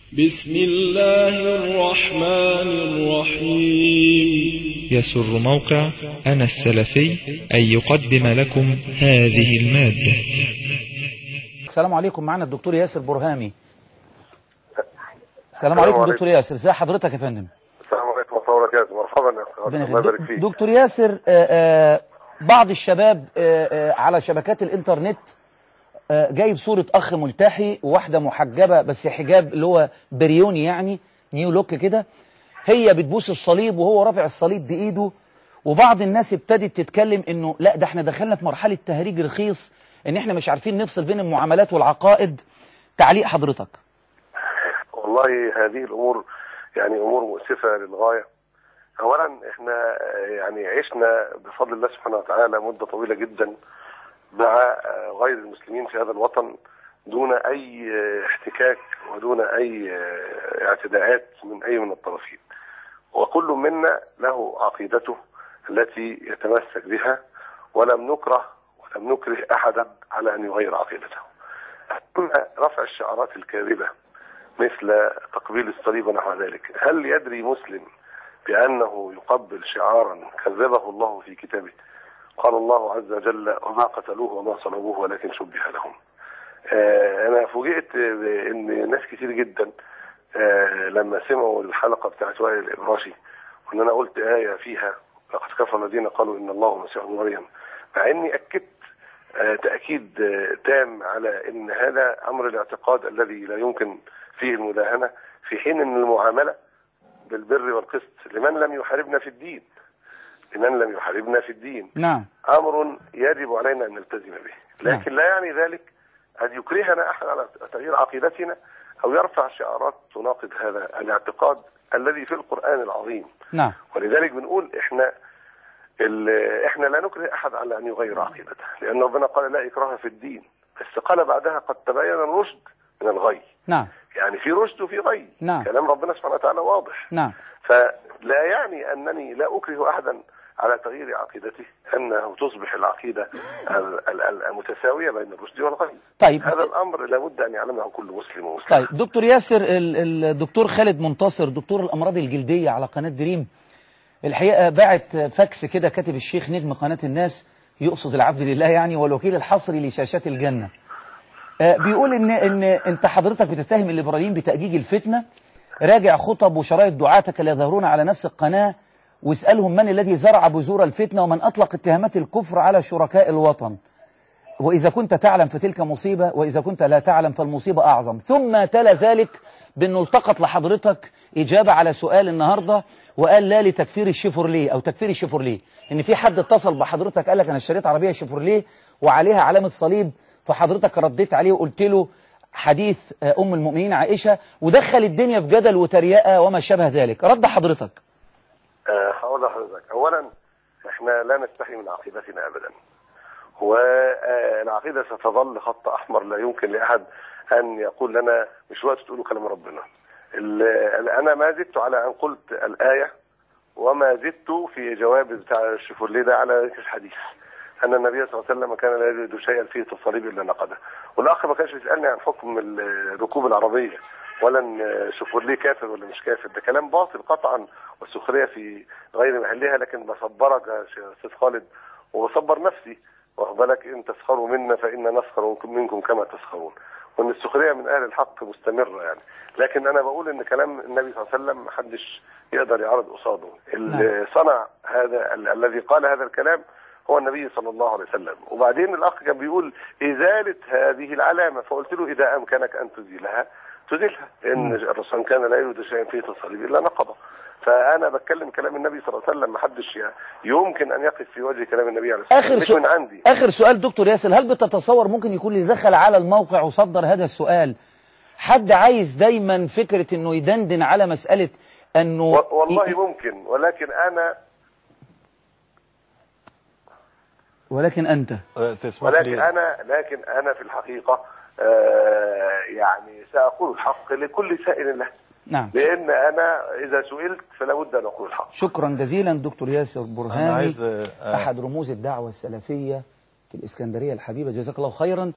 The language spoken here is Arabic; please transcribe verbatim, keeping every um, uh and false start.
بسم الله الرحمن الرحيم. يسر موقع أنا السلفي أن يقدم لكم هذه المادة. السلام عليكم، معنا الدكتور ياسر برهامي. السلام عليكم دكتور ياسر، ازي حضرتك يا فندم؟ السلام عليكم ورحمة الله وبركاته. مرحبا يا اخي، الله يبارك فيك. دكتور ياسر، آآ آآ بعض الشباب آآ على شبكات الانترنت جايب صورة أخ ملتحي وواحدة محجبة بس حجاب اللي هو بريوني، يعني نيو لوك كده، هي بتبوس الصليب وهو رافع الصليب بإيده، وبعض الناس ابتدت تتكلم إنه لا ده احنا دخلنا في مرحلة تهريج رخيص، إن احنا مش عارفين نفصل بين المعاملات والعقائد. تعليق حضرتك؟ والله هذه الأمور يعني أمور مؤسفة للغاية. أولا احنا يعني عشنا بفضل الله سبحانه وتعالى مدة طويلة جدا مع غير المسلمين في هذا الوطن دون أي احتكاك ودون أي اعتداءات من أي من الطرفين، وكل منا له عقيدته التي يتمسك بها، ولم نكره ولم نكره أحدا على أن يغير عقيدته. أما رفع الشعارات الكاذبة مثل تقبيل الصليب ونحو ذلك، هل يدري مسلم بأنه يقبل شعارا كذبه الله في كتابه؟ قال الله عز وجل: وما قتلوه وما صلبوه ولكن شبه لهم. آه أنا فوجئت بأن ناس كتير جدا آه لما سمعوا الحلقة بتاعت وائل الإبراشي وأن أنا قلت آية فيها لقد كفر الذين قالوا إن الله مسيح ابن مريم، مع أني أكدت آه تأكيد آه تام على أن هذا أمر الاعتقاد الذي لا يمكن فيه المداهنة، في حين أن المعاملة بالبر والقسط لمن لم يحاربنا في الدين لمن لم يحاربنا في الدين نعم أمر يجب علينا أن نلتزم به، لكن لا يعني ذلك أن يكرهنا أحد على تغيير عقيدتنا أو يرفع شعارات تناقض هذا الاعتقاد الذي في القرآن العظيم. نعم. ولذلك بنقول إحنا إحنا لا نكره أحد على أن يغير عقيدته، لأن ربنا قال لا إكراه في الدين، بس قال بعدها قد تبين الرشد من الغي. نعم. يعني في رشد وفي غي. نعم. كلام ربنا سبحانه وتعالى واضح. نعم. فلا يعني أنني لا أكره أحدا على تغيير عقيدته أنه تصبح العقيدة المتساوية بين الرشد والغي. طيب هذا الأمر لابد أن يعلمه كل مسلم ومسلم. طيب دكتور ياسر، الدكتور خالد منتصر دكتور الأمراض الجلدية على قناة دريم الحقيقة باعت فاكس كده، كاتب الشيخ نجم قناة الناس يقصد العبد لله يعني، والوكيل الحصري لشاشات الجنة، بيقول إن إن أنت حضرتك بتتهم الليبراليين بتأجيج الفتنة. راجع خطب وشرائط دعاتك اللي يظهرون على نفس القناة واسألهم من الذي زرع بذور الفتنة ومن أطلق اتهامات الكفر على شركاء الوطن، وإذا كنت تعلم فتلك مصيبة، وإذا كنت لا تعلم فالمصيبة أعظم. ثم تلا ذلك بأنه التقط لحضرتك إجابة على سؤال النهاردة وقال لا لتكفير الشيفورليه أو تكفير الشيفورليه، إن في حد اتصل بحضرتك قال لك أنا اشتريت عربية شيفورليه وعليها علامة صليب، فحضرتك رديت عليه وقلت له حديث أم المؤمنين عائشة، ودخل الدنيا في جدل وتريقة وما شابه ذلك. رد حضرتك؟ هقول لحضرتك، اولا احنا لا نستحي من عقيدتنا ابدا، والعقيده ستظل خط احمر لا يمكن لاحد ان يقول لنا مش وقت تقولوا كلام ربنا. انا ما زدت على ان قلت الايه، وما زدت في جواب بتاع الشيفورليه ده على الحديث ان النبي صلى الله عليه وسلم كان لا يجد شيئا فيه تصليب الا نقده. والاخ ما كانش بيسالني عن حكم ركوب العربيه ولا ان شيفورليه كافر ولا مش كافر، ده كلام باطل قطعا والسخريه في غير محلها. لكن بصبرك يا استاذ خالد وبصبر نفسي، واخد بالك، ان تسخروا منا فإنا نسخر منكم كما تسخرون، وان السخريه من اهل الحق مستمره يعني. لكن انا بقول ان كلام النبي صلى الله عليه وسلم محدش يقدر يعرض قصاده. اللي صنع هذا ال الذي قال هذا الكلام هو النبي صلى الله عليه وسلم. وبعدين الاخ كان بيقول ازاله هذه العلامه، فقلت له اذا امكنك ان تزيلها تزيلها، لان الرسول كان لا يريد شيئا فيه تصليب الا نقضه. فانا بتكلم كلام النبي صلى الله عليه وسلم، محدش يمكن ان يقف في وجه كلام النبي عليه الصلاه والسلام. اخر سؤال من عندي. اخر سؤال دكتور ياسر، هل بتتصور ممكن يكون اللي دخل على الموقع وصدر هذا السؤال حد عايز دايما فكره انه يدندن على مساله انه والله ممكن، ولكن انا ولكن انت ولكن انا لكن انا في الحقيقه آه يعني ساقول الحق لكل سائل له. نعم. لأن أنا إذا سئلت فلا بد أن أقول الحق. شكرا جزيلا دكتور ياسر برهامي، عايز... أحد رموز الدعوة السلفية في الإسكندرية الحبيبة، جزاك الله خيرا.